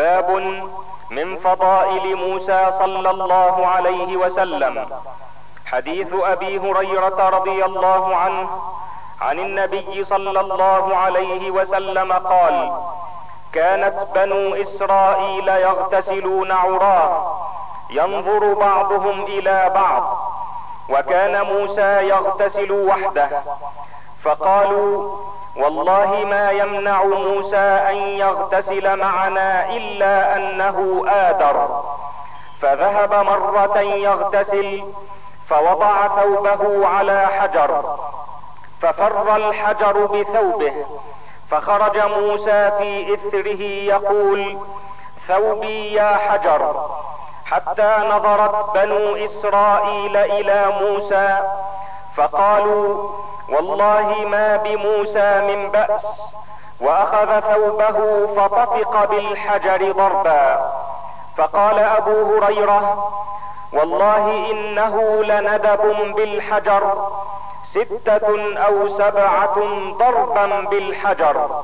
باب من فضائل موسى صلى الله عليه وسلم. حديث ابي هريرة رضي الله عنه عن النبي صلى الله عليه وسلم قال: كانت بنو اسرائيل يغتسلون عراه ينظر بعضهم الى بعض، وكان موسى يغتسل وحده، فقالوا: والله ما يمنع موسى ان يغتسل معنا الا انه آدر. فذهب مرة يغتسل فوضع ثوبه على حجر، ففر الحجر بثوبه، فخرج موسى في اثره يقول: ثوبي يا حجر، حتى نظرت بنو اسرائيل الى موسى فقالوا: والله ما بموسى من بأس، واخذ ثوبه فطفق بالحجر ضربا. فقال ابو هريرة: والله انه لندب بالحجر 6 أو 7 ضربا بالحجر.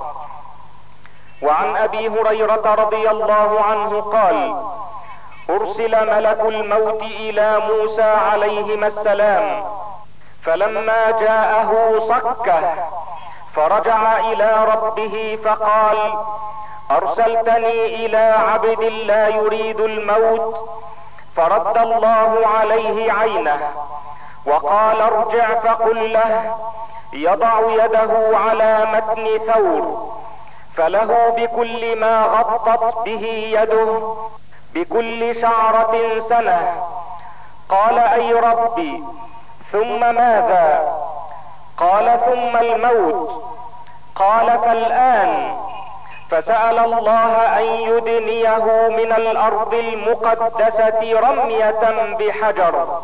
وعن ابي هريرة رضي الله عنه قال: ارسل ملك الموت الى موسى عليهما السلام، فلما جاءه صكه، فرجع الى ربه فقال: ارسلتني الى عبد لا يريد الموت، فرد الله عليه عينه وقال: ارجع فقل له يضع يده على متن ثور، فله بكل ما غطت به يده بكل شعرة سنة. قال: اي ربي، ثم ماذا؟ قال: ثم الموت. قال: فالآن. فسأل الله ان يدنيه من الارض المقدسة رمية بحجر.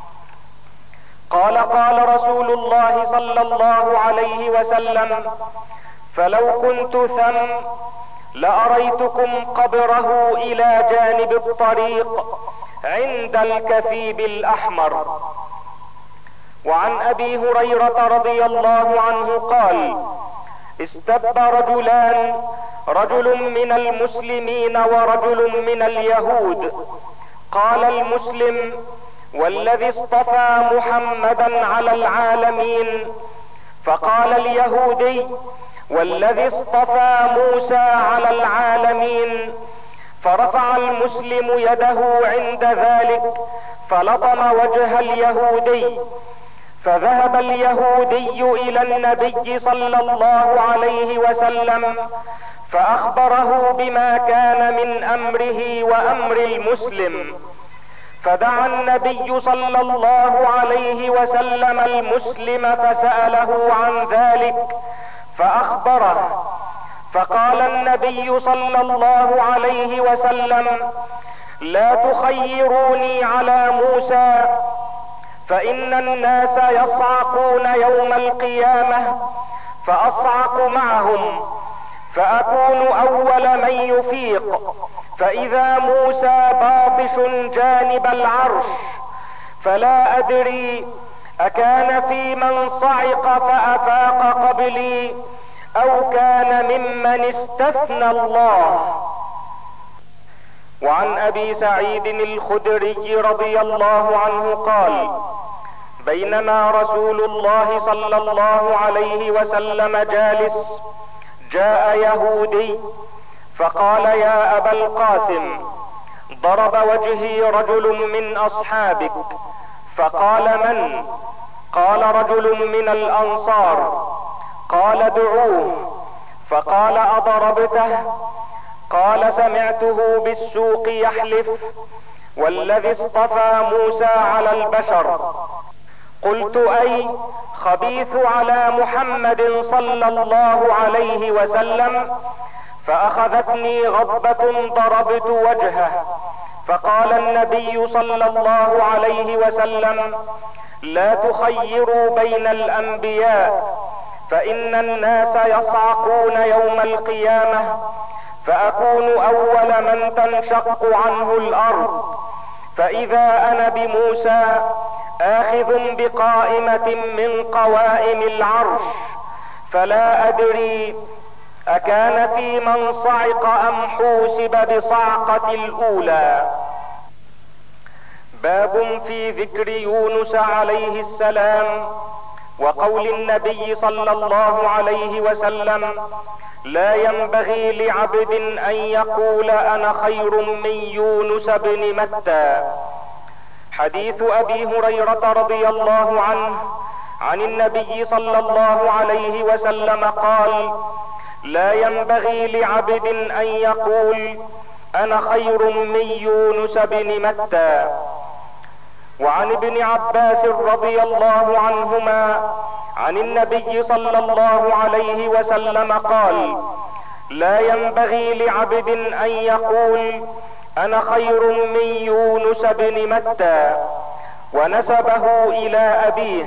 قال رسول الله صلى الله عليه وسلم: فلو كنت ثم لأريتكم قبره الى جانب الطريق عند الكثيب الاحمر. وعن ابي هريرة رضي الله عنه قال: استب رجلان، رجل من المسلمين ورجل من اليهود. قال المسلم: والذي اصطفى محمدا على العالمين. فقال اليهودي: والذي اصطفى موسى على العالمين. فرفع المسلم يده عند ذلك فلطم وجه اليهودي، فذهب اليهودي الى النبي صلى الله عليه وسلم فاخبره بما كان من امره وامر المسلم، فدعا النبي صلى الله عليه وسلم المسلم فسأله عن ذلك فاخبره، فقال النبي صلى الله عليه وسلم: لا تخيروني على موسى، فان الناس يصعقون يوم القيامة فاصعق معهم، فاكون اول من يفيق، فاذا موسى باطش جانب العرش، فلا ادري اكان في من صعق فافاق قبلي او كان ممن استثنى الله. وعن ابي سعيد الخدري رضي الله عنه قال: بينما رسول الله صلى الله عليه وسلم جالس، جاء يهودي فقال: يا ابا القاسم، ضرب وجهي رجل من اصحابك. فقال: من؟ قال: رجل من الانصار. قال: دعوه. فقال: اضربته؟ قال: سمعته بالسوق يحلف: والذي اصطفى موسى على البشر. قلت: اي خبيث على محمد صلى الله عليه وسلم. فاخذتني غضبة ضربت وجهه. فقال النبي صلى الله عليه وسلم: لا تخيروا بين الانبياء، فان الناس يصعقون يوم القيامة، فاكون اول من تنشق عنه الارض، فاذا انا بموسى آخذ بقائمة من قوائم العرش، فلا ادري اكان في من صعق ام حوسب بصعقة الاولى. باب في ذكر يونس عليه السلام وقول النبي صلى الله عليه وسلم: لا ينبغي لعبد ان يقول انا خير من يونس بن متى. حديث ابي هريرة رضي الله عنه عن النبي صلى الله عليه وسلم قال: لا ينبغي لعبد ان يقول انا خير من يونس بن متى. وعن ابن عباس رضي الله عنهما عن النبي صلى الله عليه وسلم قال: لا ينبغي لعبد ان يقول انا خير من يونس بن متى، ونسبه الى ابيه.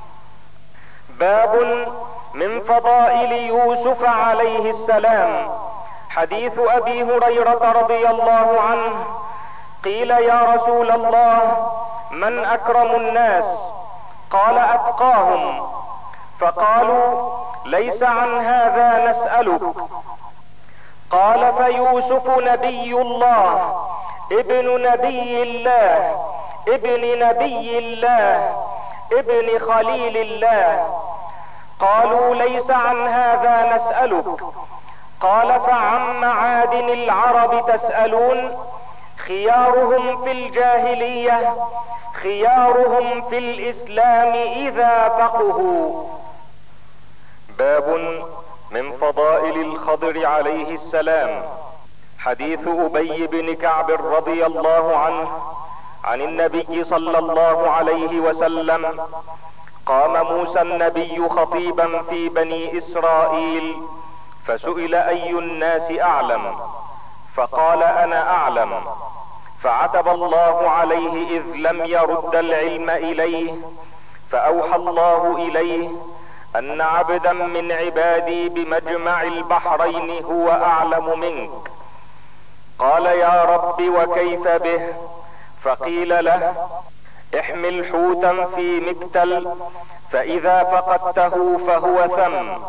باب من فضائل يوسف عليه السلام. حديث ابي هريرة رضي الله عنه: قيل يا رسول الله من اكرم الناس؟ قال اتقاهم. فقالوا ليس عن هذا نسألك. قال فيوسف نبي الله ابن نبي الله ابن نبي الله ابن خليل الله. قالوا ليس عن هذا نسألك. قال فعن معادن العرب تسألون؟ خيارهم في الجاهلية خيارهم في الاسلام اذا فقهوا. باب من فضائل الخضر عليه السلام. حديث ابي بن كعب رضي الله عنه عن النبي صلى الله عليه وسلم: قام موسى النبي خطيبا في بني اسرائيل فسئل اي الناس اعلم؟ فقال انا اعلم. فعتب الله عليه اذ لم يرد العلم اليه، فاوحى الله اليه ان عبدا من عبادي بمجمع البحرين هو اعلم منك. قال يا رب وكيف به؟ فقيل له: احمل حوتا في مكتل فاذا فقدته فهو ثم.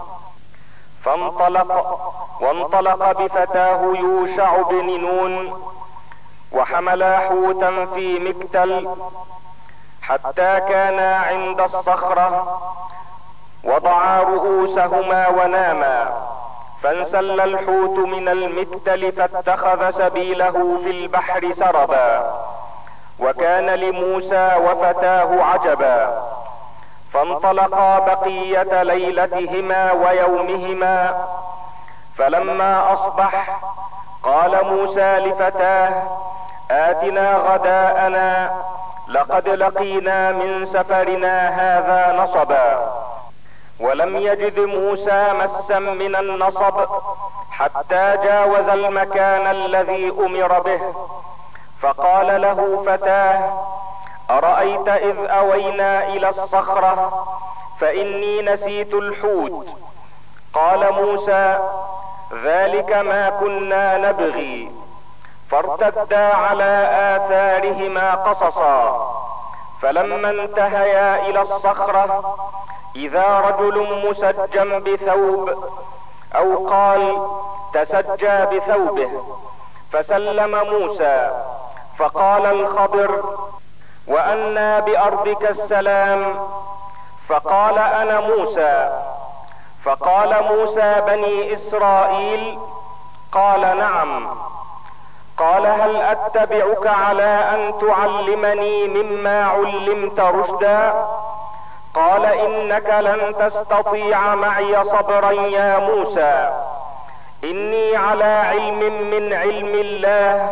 وانطلق بفتاه يوشع بن نون وحملا حوتا في مكتل حتى كانا عند الصخرة، وضعا رؤوسهما وناما، فانسل الحوت من المكتل فاتخذ سبيله في البحر سربا. وكان لموسى وفتاه عجبا، فانطلقا بقية ليلتهما ويومهما. فلما اصبح قال موسى لفتاه: آتنا غداءنا لقد لقينا من سفرنا هذا نصبا. ولم يجد موسى مسا من النصب حتى جاوز المكان الذي امر به. فقال له فتاه: أرأيت إذ أوينا إلى الصخرة فإني نسيت الحوت؟ قال موسى: ذلك ما كنا نبغي. فارتدا على آثارهما قصصا. فلما انتهيا إلى الصخرة إذا رجل مسجى بثوب، أو قال تسجى بثوبه، فسلم موسى. فقال الخضر: وأنى بأرضك السلام؟ فقال أنا موسى. فقال موسى: بني إسرائيل؟ قال نعم. قال: هل أتبعك على أن تعلمني مما علمت رشدا؟ قال: إنك لن تستطيع معي صبرا يا موسى. إني على علم من علم الله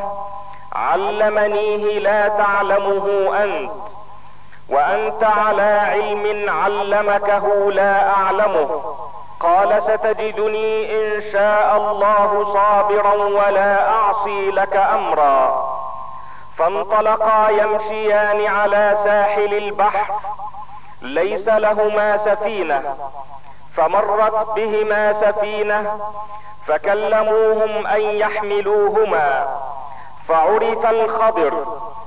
علمنيه لا تعلمه أنت، وأنت على علم علمكه لا أعلمه. قال: ستجدني إن شاء الله صابرا ولا أعصي لك أمرا. فانطلقا يمشيان على ساحل البحر ليس لهما سفينة، فمرت بهما سفينة فكلموهم أن يحملوهما، فعرف الخضر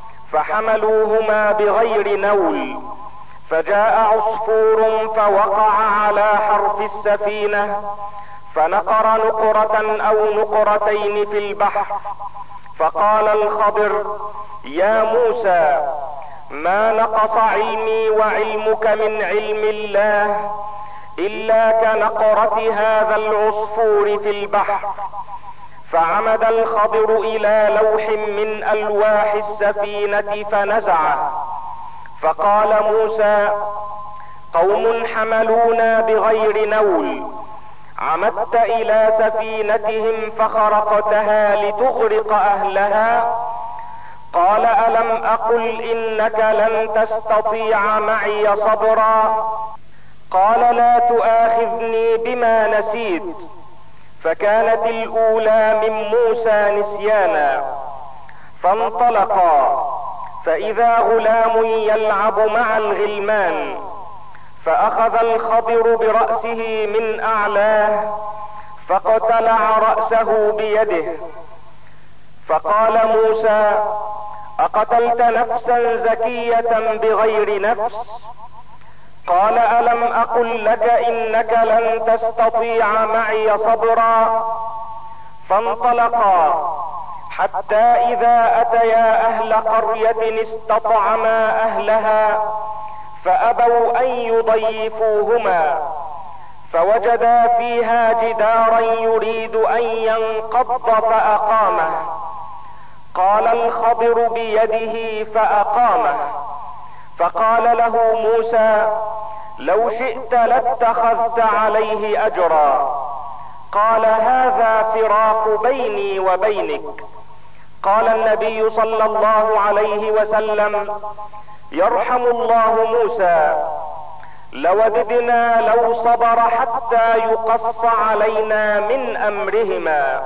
فحملوهما بغير نول. فجاء عصفور فوقع على حرف السفينة فنقر نقرة او نقرتين في البحر، فقال الخضر: يا موسى، ما نقص علمي وعلمك من علم الله الا كنقرة هذا العصفور في البحر. فعمد الخضر الى لوح من الواح السفينة فنزعه، فقال موسى: قوم حملونا بغير نول، عمدت الى سفينتهم فخرقتها لتغرق اهلها؟ قال: الم اقل انك لن تستطيع معي صبرا؟ قال: لا تؤاخذني بما نسيت. فكانت الاولى من موسى نسيانا. فانطلقا، فاذا غلام يلعب مع الغلمان، فاخذ الخضر برأسه من اعلاه فاقتلع رأسه بيده. فقال موسى: اقتلت نفسا زكية بغير نفس؟ قال: الم اقل لك انك لن تستطيع معي صبرا؟ فانطلقا حتى اذا اتيا اهل قرية استطعما اهلها فابوا ان يضيفوهما، فوجدا فيها جدارا يريد ان ينقض فاقامه. قال الخضر بيده فاقامه. فقال له موسى: لو شئت لاتخذت عليه اجرا. قال: هذا فراق بيني وبينك. قال النبي صلى الله عليه وسلم: يرحم الله موسى، لوددنا لو صبر حتى يقص علينا من امرهما.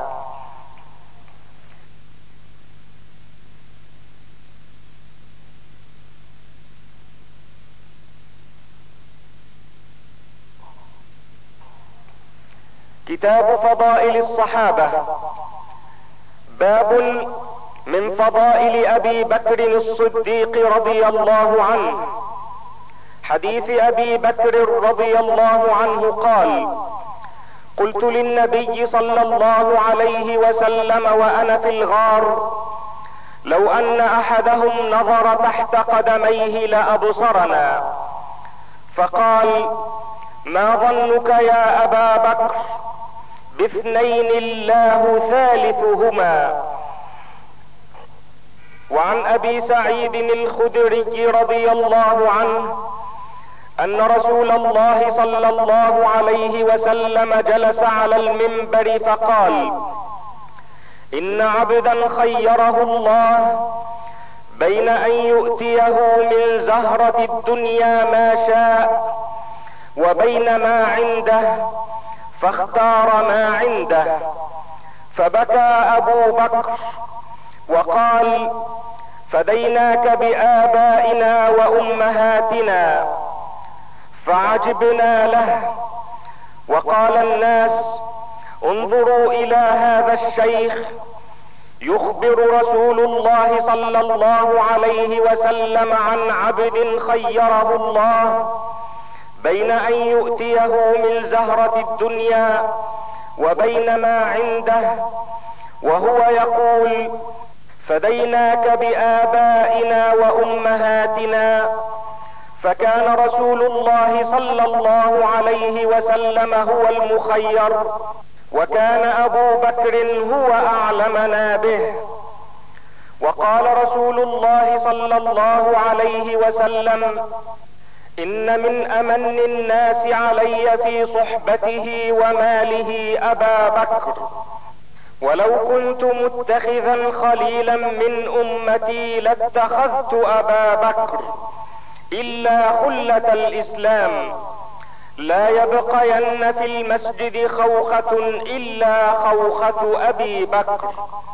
كتاب فضائل الصحابة. باب من فضائل ابي بكر الصديق رضي الله عنه. حديث ابي بكر رضي الله عنه قال: قلت للنبي صلى الله عليه وسلم وانا في الغار: لو ان احدهم نظر تحت قدميه لابصرنا. فقال: ما ظنك يا ابا بكر باثنين الله ثالثهما؟ وعن ابي سعيد الخدري رضي الله عنه ان رسول الله صلى الله عليه وسلم جلس على المنبر فقال: ان عبدا خيره الله بين ان يؤتيه من زهرة الدنيا ما شاء وبين ما عنده، فاختار ما عنده. فبكى ابو بكر وقال: فديناك بآبائنا وامهاتنا. فعجبنا له. وقال الناس: انظروا الى هذا الشيخ يخبر رسول الله صلى الله عليه وسلم عن عبد خيره الله بين ان يؤتيه من زهرة الدنيا وبين ما عنده، وهو يقول: فديناك بآبائنا وامهاتنا. فكان رسول الله صلى الله عليه وسلم هو المخير، وكان ابو بكر هو اعلمنا به. وقال رسول الله صلى الله عليه وسلم: ان من امن الناس علي في صحبته وماله ابا بكر، ولو كنت متخذا خليلا من امتي لاتخذت ابا بكر، الا خلة الاسلام، لا يبقين في المسجد خوخة الا خوخة ابي بكر.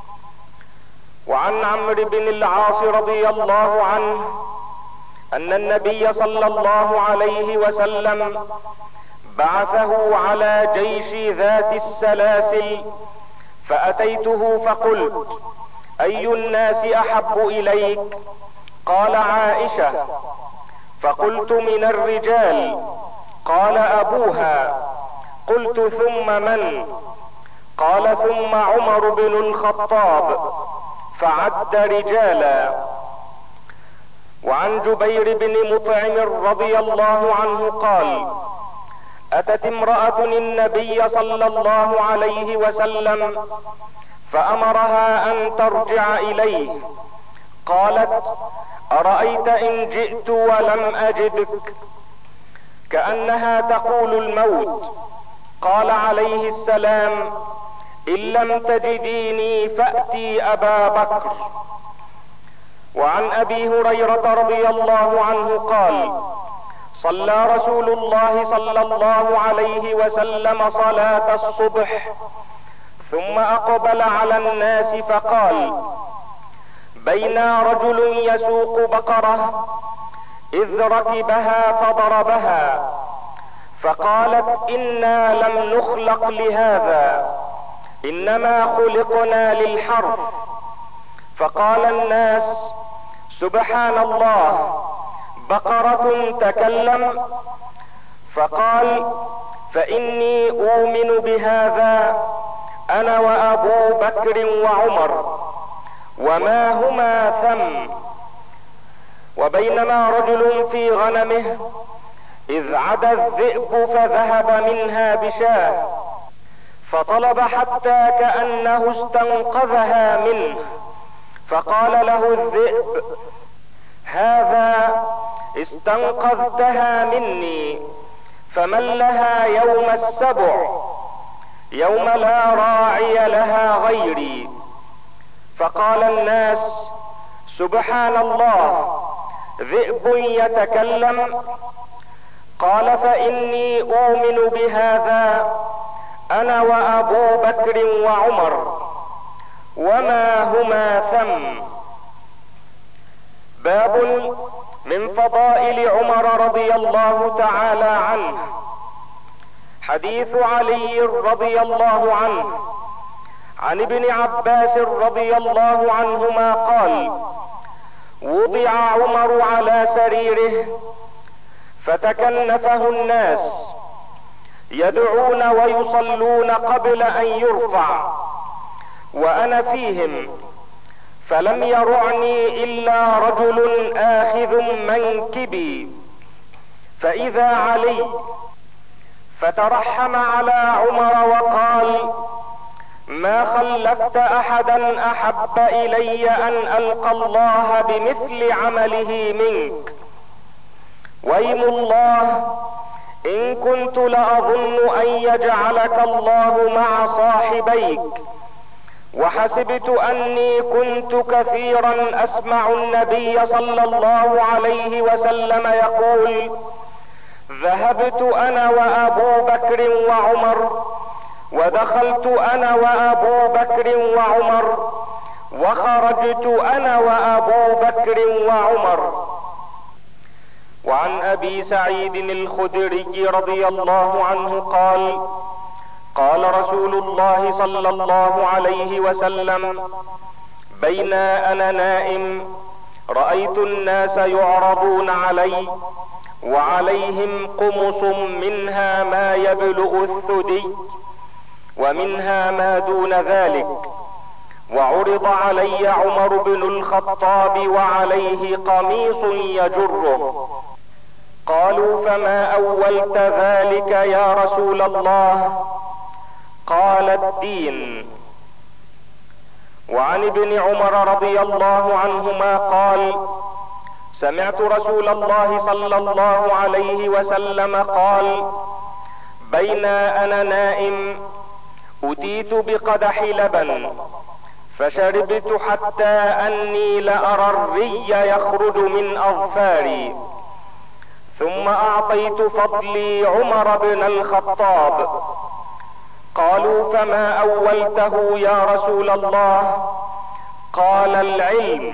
وعن عمرو بن العاص رضي الله عنه ان النبي صلى الله عليه وسلم بعثه على جيش ذات السلاسل، فاتيته فقلت: اي الناس احب اليك؟ قال: عائشة. فقلت: من الرجال؟ قال: ابوها. قلت ثم من؟ قال ثم عمر بن الخطاب، فعد رجالا. وعن جبير بن مطعم رضي الله عنه قال: اتت امرأة النبي صلى الله عليه وسلم فامرها ان ترجع اليه، قالت: ارايت ان جئت ولم اجدك؟ كأنها تقول الموت. قال عليه السلام: ان لم تجديني فأتي ابا بكر. وعن ابي هريرة رضي الله عنه قال: صلى رسول الله صلى الله عليه وسلم صلاة الصبح ثم اقبل على الناس فقال: بينا رجل يسوق بقرة اذ ركبها فضربها، فقالت: انا لم نخلق لهذا، انما خلقنا للحرث. فقال الناس: سبحان الله، بقرة تكلم؟ فقال: فاني اؤمن بهذا انا وابو بكر وعمر، وما هما ثم. وبينما رجل في غنمه اذ عدا الذئب فذهب منها بشاه، فطلب حتى كأنه استنقذها منه، فقال له الذئب: هذا استنقذتها مني، فمن لها يوم السبع، يوم لا راعي لها غيري. فقال الناس: سبحان الله، ذئب يتكلم؟ قال: فاني اؤمن بهذا انا وابو بكر وعمر، وما هما ثم. باب من فضائل عمر رضي الله تعالى عنه. حديث علي رضي الله عنه عن ابن عباس رضي الله عنهما قال: وضع عمر على سريره فتكنفه الناس يدعون ويصلون قبل ان يرفع، وانا فيهم، فلم يرعني الا رجل اخذ منكبي، فاذا علي، فترحم على عمر وقال: ما خلفت احدا احب الي ان القى الله بمثل عمله منك، وايم الله ان كنت لاظن ان يجعلك الله مع صاحبيك، وحسبت اني كنت كثيرا اسمع النبي صلى الله عليه وسلم يقول: ذهبت انا وابو بكر وعمر، ودخلت انا وابو بكر وعمر، وخرجت انا وابو بكر وعمر. وعن ابي سعيد الخدري رضي الله عنه قال: قال رسول الله صلى الله عليه وسلم: بين انا نائم رايت الناس يعرضون علي وعليهم قمص منها ما يبلغ الثدي ومنها ما دون ذلك، وعرض علي عمر بن الخطاب وعليه قميص يجره. قالوا: فما اولت ذلك يا رسول الله؟ قال: الدين. وعن ابن عمر رضي الله عنهما قال: سمعت رسول الله صلى الله عليه وسلم قال: بين انا نائم اتيت بقدح لبن فشربت حتى اني لارى الري يخرج من اظفاري، ثم اعطيت فضلي عمر بن الخطاب. قالوا: فما اولته يا رسول الله؟ قال: العلم.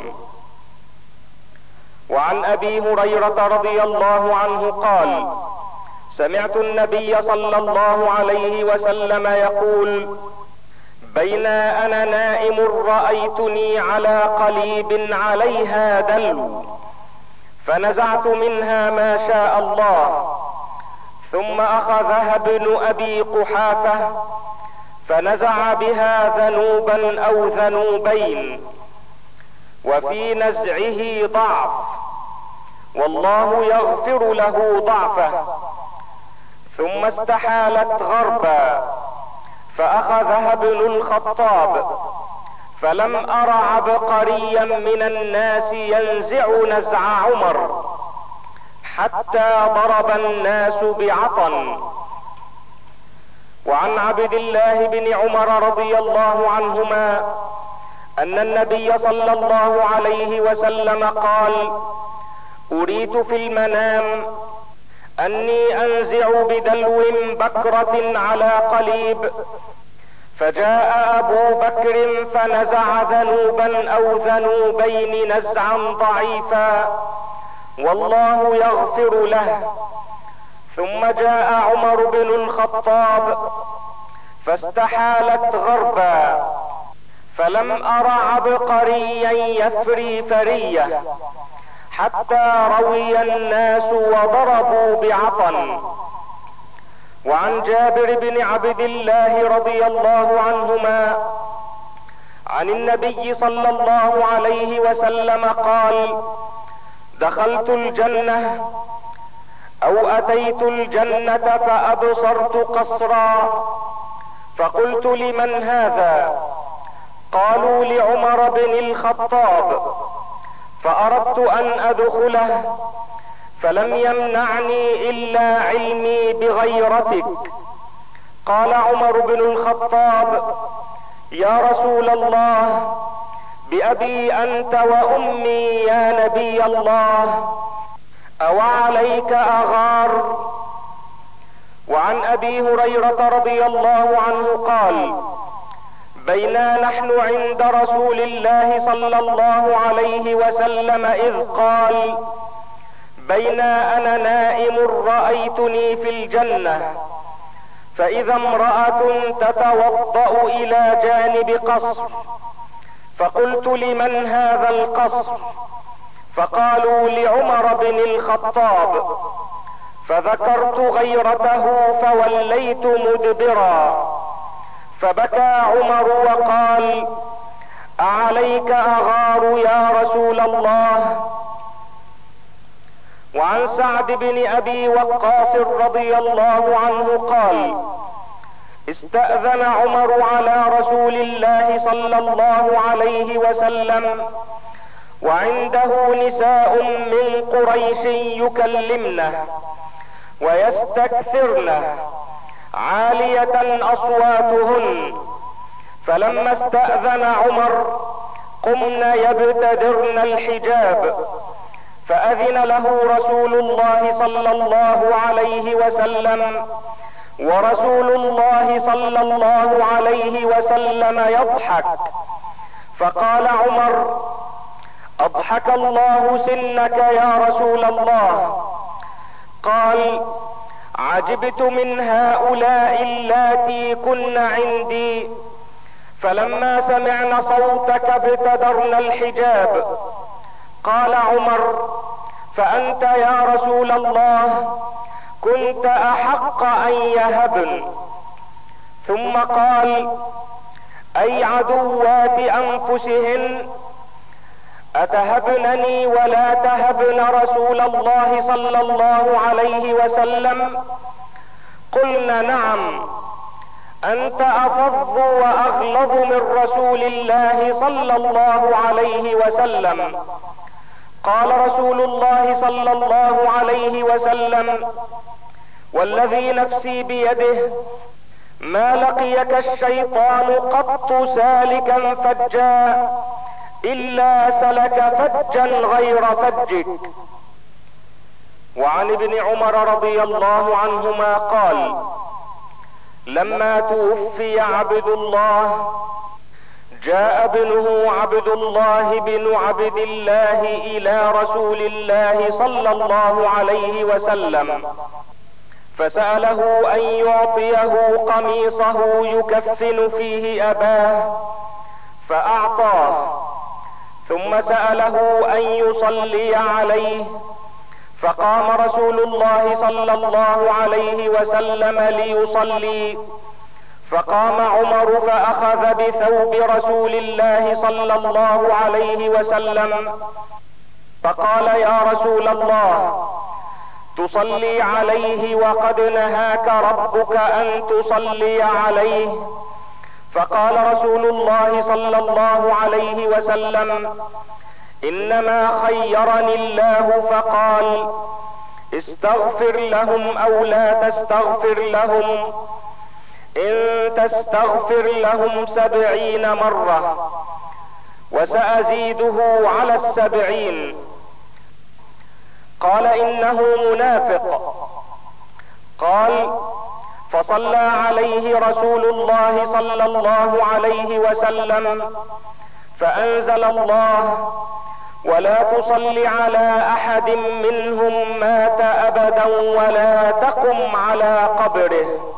وعن ابي هريرة رضي الله عنه قال: سمعت النبي صلى الله عليه وسلم يقول: بين انا نائم رايتني على قليب عليها دلو، فنزعت منها ما شاء الله، ثم اخذها ابن ابي قحافة فنزع بها ذنوبا او ذنوبين، وفي نزعه ضعف، والله يغفر له ضعفه. ثم استحالت غربا فاخذها ابن الخطاب، فلم ار عبقريا من الناس ينزع نزع عمر حتى ضرب الناس بعطن. وعن عبد الله بن عمر رضي الله عنهما ان النبي صلى الله عليه وسلم قال: اريت في المنام اني انزع بدلو بكرة على قليب، فجاء ابو بكر فنزع ذنوبا او ذنوبين نزعا ضعيفا، والله يغفر له. ثم جاء عمر بن الخطاب فاستحالت غربا، فلم ار عبقريا يفري فرية حتى روي الناس وضربوا بعطن. وعن جابر بن عبد الله رضي الله عنهما عن النبي صلى الله عليه وسلم قال: دخلت الجنة او اتيت الجنة فابصرت قصرا، فقلت: لمن هذا؟ قالوا: لعمر بن الخطاب. فاردت ان ادخله فلم يمنعني الا علمي بغيرتك. قال عمر بن الخطاب: يا رسول الله، بأبي أنت وأمي يا نبي الله، أو عليك أغار؟ وعن أبي هريرة رضي الله عنه قال: بينا نحن عند رسول الله صلى الله عليه وسلم إذ قال: بينا أنا نائم رأيتني في الجنة، فإذا امرأة تتوضأ إلى جانب قصر، فقلت: لمن هذا القصر؟ فقالوا: لعمر بن الخطاب. فذكرت غيرته فوليت مدبرا، فبكى عمر وقال: أعليك أغار يا رسول الله؟ وعن سعد بن أبي وقاص رضي الله عنه قال: استأذن عمر على رسول الله صلى الله عليه وسلم وعنده نساء من قريش يكلمنه ويستكثرنه عالية أصواتهن، فلما استأذن عمر قمن يبتدرن الحجاب، فأذن له رسول الله صلى الله عليه وسلم، ورسول الله صلى الله عليه وسلم يضحك. فقال عمر: أضحك الله سنك يا رسول الله. قال: عجبت من هؤلاء اللاتي كن عندي، فلما سمعن صوتك ابتدرن الحجاب. قال عمر: فأنت يا رسول الله كنت أحق أن يهبن. ثم قال: أي عدوات أنفسهن، أتهبنني ولا تهبن رسول الله صلى الله عليه وسلم؟ قلنا: نعم، أنت أفظ وأغلظ من رسول الله صلى الله عليه وسلم. قال رسول الله صلى الله عليه وسلم: والذي نفسي بيده ما لقيك الشيطان قط سالكا فجا إلا سلك فجا غير فجك. وعن ابن عمر رضي الله عنهما قال: لما توفي عبد الله جاء ابنه عبد الله بن عبد الله إلى رسول الله صلى الله عليه وسلم، فسأله أن يعطيه قميصه يكفن فيه أباه، فأعطاه. ثم سأله أن يصلي عليه، فقام رسول الله صلى الله عليه وسلم ليصلي، فقام عمر فاخذ بثوب رسول الله صلى الله عليه وسلم فقال: يا رسول الله، تصلي عليه وقد نهاك ربك ان تصلي عليه. فقال رسول الله صلى الله عليه وسلم: انما خيرني الله فقال: استغفر لهم او لا تستغفر لهم، ان تستغفر لهم 70 مرة وسأزيده على 70. قال: انه منافق. قال: فصلى عليه رسول الله صلى الله عليه وسلم فانزل الله: ولا تصل على احد منهم مات ابدا ولا تقم على قبره.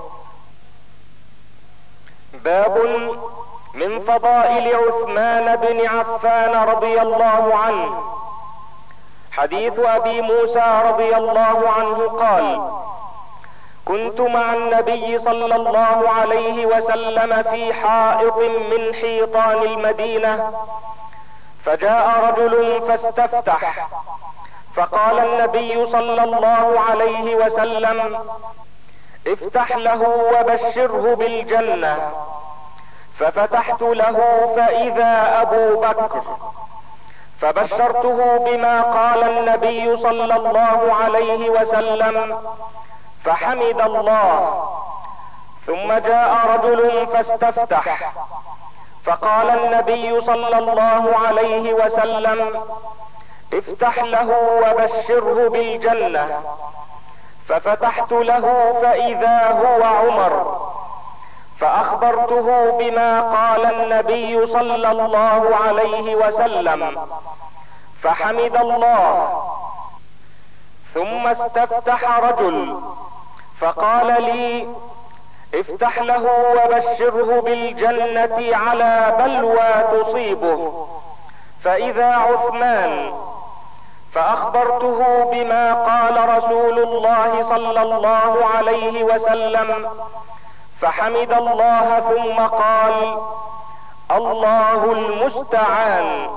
باب من فضائل عثمان بن عفان رضي الله عنه. حديث ابي موسى رضي الله عنه قال: كنت مع النبي صلى الله عليه وسلم في حائط من حيطان المدينة، فجاء رجل فاستفتح، فقال النبي صلى الله عليه وسلم: افتح له وبشره بالجنة. ففتحت له فاذا ابو بكر، فبشرته بما قال النبي صلى الله عليه وسلم فحمد الله. ثم جاء رجل فاستفتح، فقال النبي صلى الله عليه وسلم: افتح له وبشره بالجنة. ففتحت له فاذا هو عمر، فاخبرته بما قال النبي صلى الله عليه وسلم فحمد الله. ثم استفتح رجل فقال لي: افتح له وبشره بالجنة على بلوى تصيبه، فاذا عثمان. فاخبرته بما قال رسول الله صلى الله عليه وسلم فحمد الله، ثم قال: الله المستعان.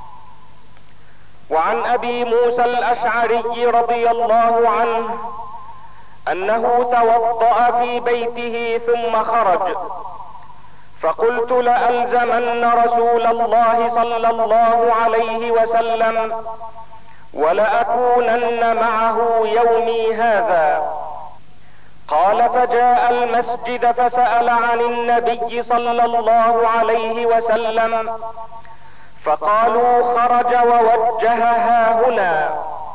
وعن ابي موسى الاشعري رضي الله عنه انه توضأ في بيته ثم خرج، فقلت: لألزمن رسول الله صلى الله عليه وسلم ولأكونن معه يومي هذا. قال: فجاء المسجد فسأل عن النبي صلى الله عليه وسلم، فقالوا: خرج ووجه هاهنا.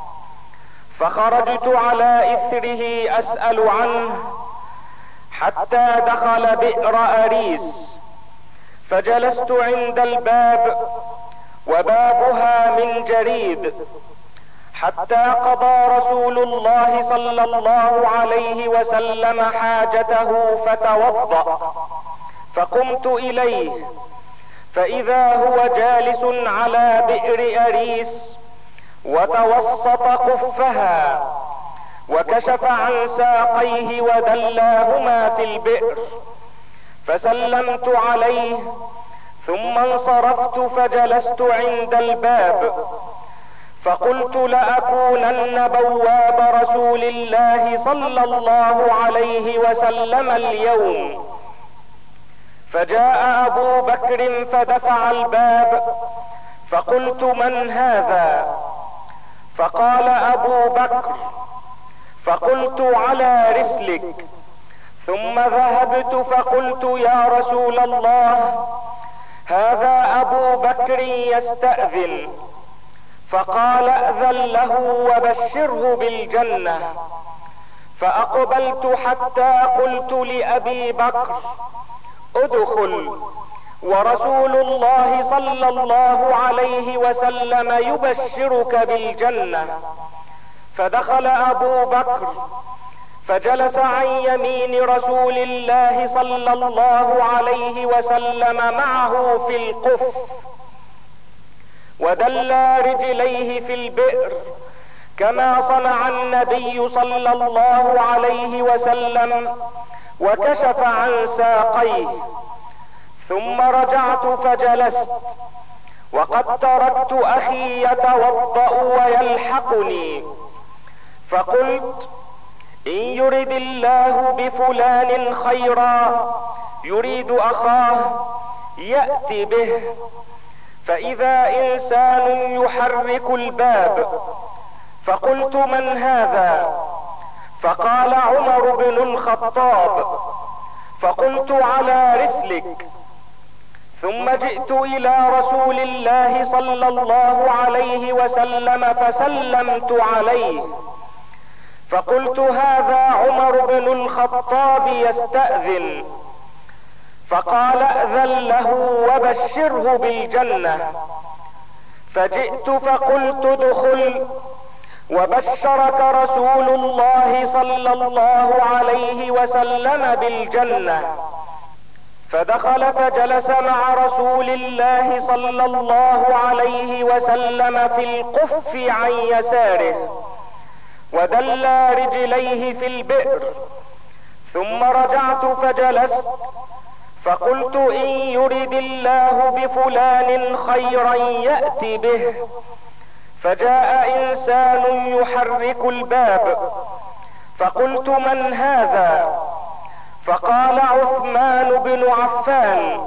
فخرجت على اثره اسأل عنه حتى دخل بئر اريس، فجلست عند الباب، وبابها من جريد، حتى قضى رسول الله صلى الله عليه وسلم حاجته فتوضأ، فقمت اليه فاذا هو جالس على بئر اريس وتوسط قفها، وكشف عن ساقيه ودلاهما في البئر، فسلمت عليه ثم انصرفت فجلست عند الباب، فقلت: لأكونن بواب رسول الله صلى الله عليه وسلم اليوم. فجاء ابو بكر فدفع الباب، فقلت: من هذا؟ فقال ابو بكر، فقلت: على رسلك. ثم ذهبت فقلت: يا رسول الله، هذا ابو بكر يستأذن. فقال: ائذن له وبشره بالجنة. فاقبلت حتى قلت لابي بكر: ادخل، ورسول الله صلى الله عليه وسلم يبشرك بالجنة. فدخل ابو بكر فجلس عن يمين رسول الله صلى الله عليه وسلم معه في القف، ودلى رجليه في البئر، كما صنع النبي صلى الله عليه وسلم وكشف عن ساقيه. ثم رجعت فجلست، وقد تركت اخي يتوضأ ويلحقني، فقلت: ان يرد الله بفلان خيرا يريد اخاه يأتي به. فاذا انسان يحرك الباب، فقلت: من هذا؟ فقال: عمر بن الخطاب. فقلت: على رسلك. ثم جئت الى رسول الله صلى الله عليه وسلم فسلمت عليه، فقلت: هذا عمر بن الخطاب يستأذن. فقال: ائذن له وبشره بالجنة. فجئت فقلت: ادخل، وبشرك رسول الله صلى الله عليه وسلم بالجنة. فدخل فجلس مع رسول الله صلى الله عليه وسلم في القف عن يساره، ودلى رجليه في البئر. ثم رجعت فجلست، فقلت: ان يرد الله بفلان خيرا يأتي به. فجاء انسان يحرك الباب، فقلت: من هذا؟ فقال: عثمان بن عفان.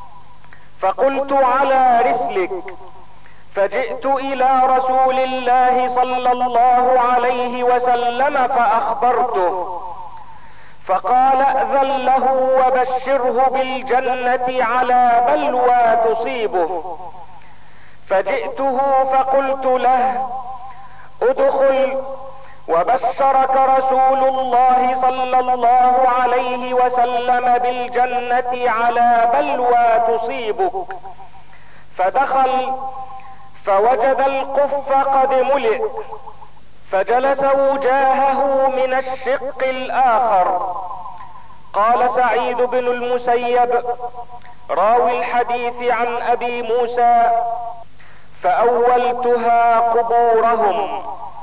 فقلت: على رسلك. فجئت الى رسول الله صلى الله عليه وسلم فاخبرته، فقال: ائذن له وبشره بالجنة على بلوى تصيبه. فجئته فقلت له: ادخل، وبشرك رسول الله صلى الله عليه وسلم بالجنة على بلوى تصيبك. فدخل فوجد القف قد ملئ، فجلس وجاهه من الشق الاخر. قال سعيد بن المسيب راوي الحديث عن ابي موسى: فاولتها قبورهم.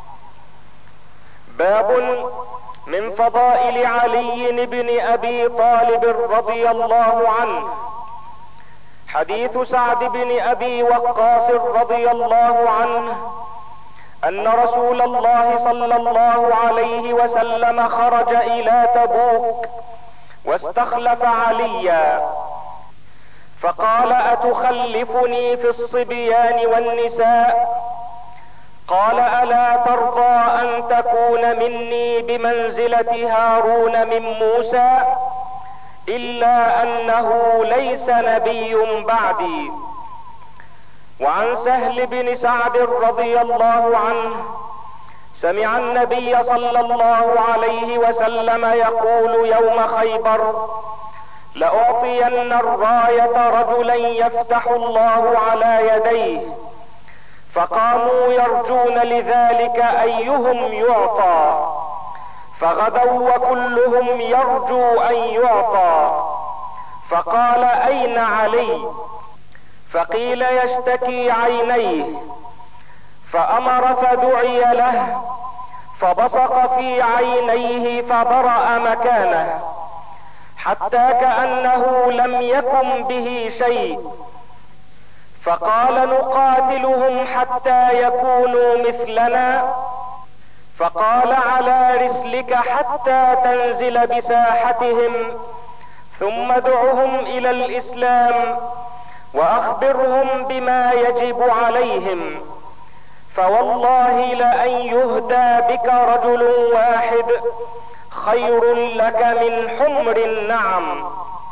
باب من فضائل علي بن ابي طالب رضي الله عنه. حديث سعد بن ابي وقاص رضي الله عنه ان رسول الله صلى الله عليه وسلم خرج الى تبوك واستخلف عليا، فقال: اتخلفني في الصبيان والنساء؟ قال: الا ترضى ان تكون مني بمنزلة هارون من موسى؟ الا انه ليس نبي بعدي. وعن سهل بن سعد رضي الله عنه سمع النبي صلى الله عليه وسلم يقول يوم خيبر: لأعطين الراية رجلا يفتح الله على يديه. فقاموا يرجون لذلك ايهم يعطى، فغدوا وكلهم يرجو ان يعطى. فقال: اين علي؟ فقيل: يشتكي عينيه. فامر فدعي له، فبصق في عينيه فبرأ مكانه حتى كأنه لم يكن به شيء. فقال: نقاتلهم حتى يكونوا مثلنا؟ فقال: على رسلك حتى تنزل بساحتهم، ثم ادعهم الى الاسلام واخبرهم بما يجب عليهم، فوالله لأن يهدى بك رجل واحد خير لك من حمر النعم.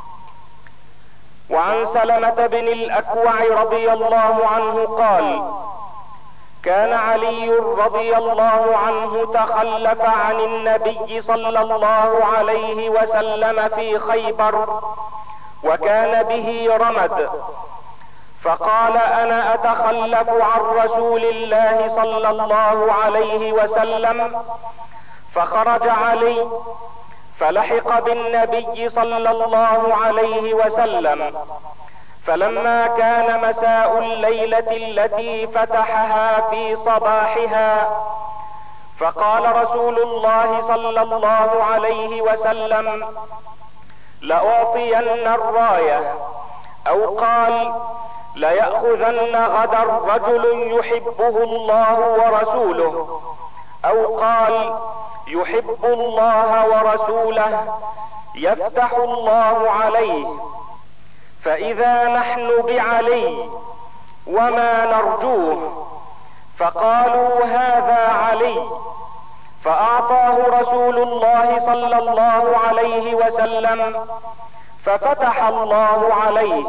وعن سلمة بن الأكوع رضي الله عنه قال: كان علي رضي الله عنه تخلف عن النبي صلى الله عليه وسلم في خيبر، وكان به رمد، فقال: انا اتخلف عن رسول الله صلى الله عليه وسلم. فخرج علي فلحق بالنبي صلى الله عليه وسلم، فلما كان مساء الليلة التي فتحها في صباحها فقال رسول الله صلى الله عليه وسلم: لأعطين الراية، او قال: ليأخذن غدا رجل يحبه الله ورسوله، او قال: يحب الله ورسوله يفتح الله عليه، فاذا نحن بعلي وما نرجوه. فقالوا: هذا علي. فاعطاه رسول الله صلى الله عليه وسلم، ففتح الله عليه.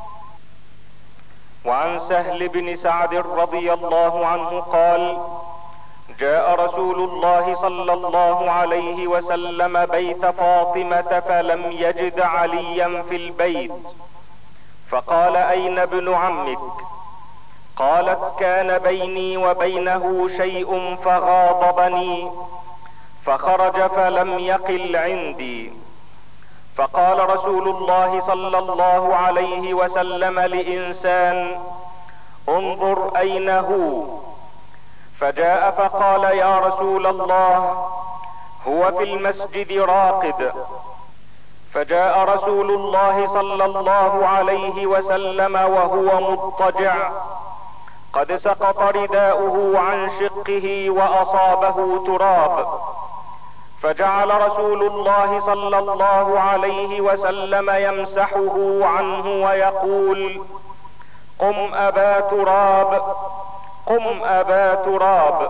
وعن سهل بن سعد رضي الله عنه قال: جاء رسول الله صلى الله عليه وسلم بيت فاطمة فلم يجد عليا في البيت، فقال: اين ابن عمك؟ قالت: كان بيني وبينه شيء فغاضبني فخرج فلم يقل عندي. فقال رسول الله صلى الله عليه وسلم لإنسان: انظر اين هو. فجاء فقال: يا رسول الله، هو في المسجد راقد. فجاء رسول الله صلى الله عليه وسلم وهو مضطجع، قد سقط رداؤه عن شقه واصابه تراب. فجعل رسول الله صلى الله عليه وسلم يمسحه عنه ويقول: قم ابا تراب، قم ابا تراب.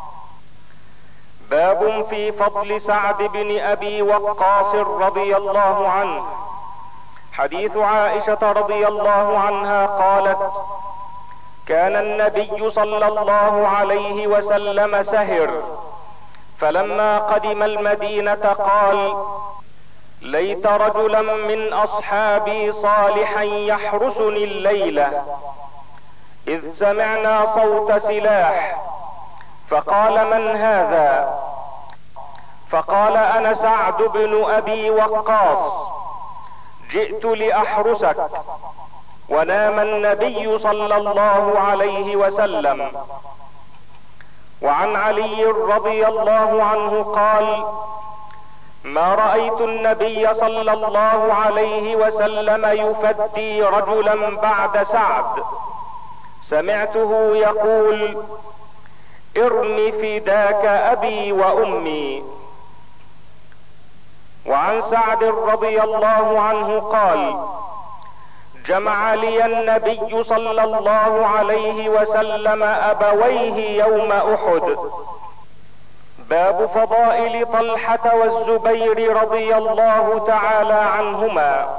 باب في فضل سعد بن ابي وقاص رضي الله عنه. حديث عائشة رضي الله عنها قالت: كان النبي صلى الله عليه وسلم سهر، فلما قدم المدينة قال: ليت رجلا من اصحابي صالحا يحرسني الليلة، اذ سمعنا صوت سلاح، فقال: من هذا؟ فقال: انا سعد بن ابي وقاص، جئت لاحرسك. ونام النبي صلى الله عليه وسلم. وعن علي رضي الله عنه قال: ما رأيت النبي صلى الله عليه وسلم يفدي رجلا بعد سعد، سمعته يقول: ارم فداك ابي وامي. وعن سعد رضي الله عنه قال: جمع لي النبي صلى الله عليه وسلم ابويه يوم احد. باب فضائل طلحة والزبير رضي الله تعالى عنهما.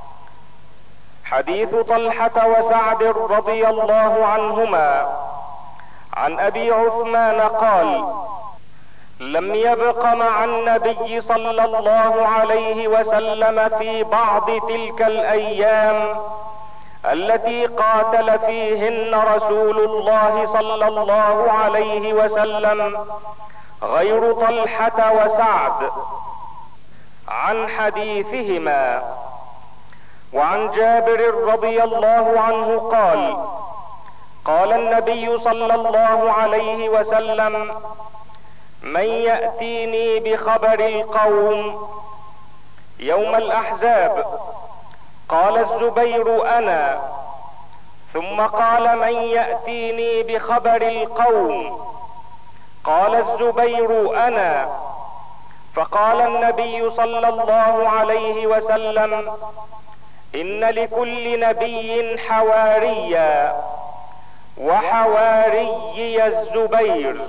حديث طلحة وسعد رضي الله عنهما. عن ابي عثمان قال: لم يبق مع النبي صلى الله عليه وسلم في بعض تلك الايام التي قاتل فيهن رسول الله صلى الله عليه وسلم غير طلحة وسعد. عن حديثهما. وعن جابر رضي الله عنه قال: قال النبي صلى الله عليه وسلم: من يأتيني بخبر القوم يوم الاحزاب؟ قال الزبير: انا. ثم قال: من يأتيني بخبر القوم؟ قال الزبير: انا. فقال النبي صلى الله عليه وسلم: ان لكل نبي حواريا، وحواري الزبير.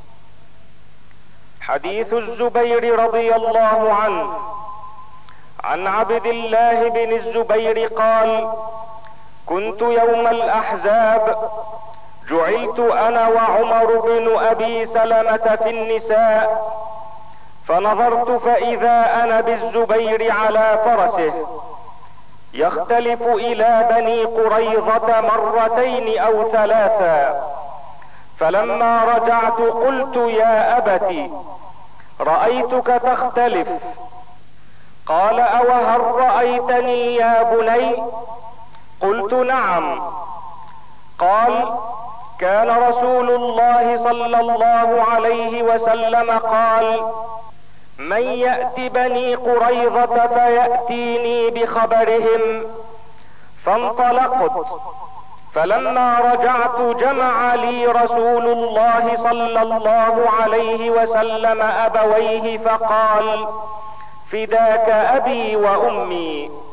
حديث الزبير رضي الله عنه. عن عبد الله بن الزبير قال: كنت يوم الاحزاب جعلت انا وعمر بن ابي سلمة في النساء، فنظرت فاذا انا بالزبير على فرسه يختلف الى بني قريظة مرتين او ثلاثا، فلما رجعت قلت: يا ابت، رأيتك تختلف. قال: اوهل رأيتني يا بني؟ قلت: نعم. قال: كان رسول الله صلى الله عليه وسلم قال: من يأت بني قريظة فيأتيني بخبرهم. فانطلقت، فلما رجعت جمع لي رسول الله صلى الله عليه وسلم ابويه فقال: فداك ابي وامي.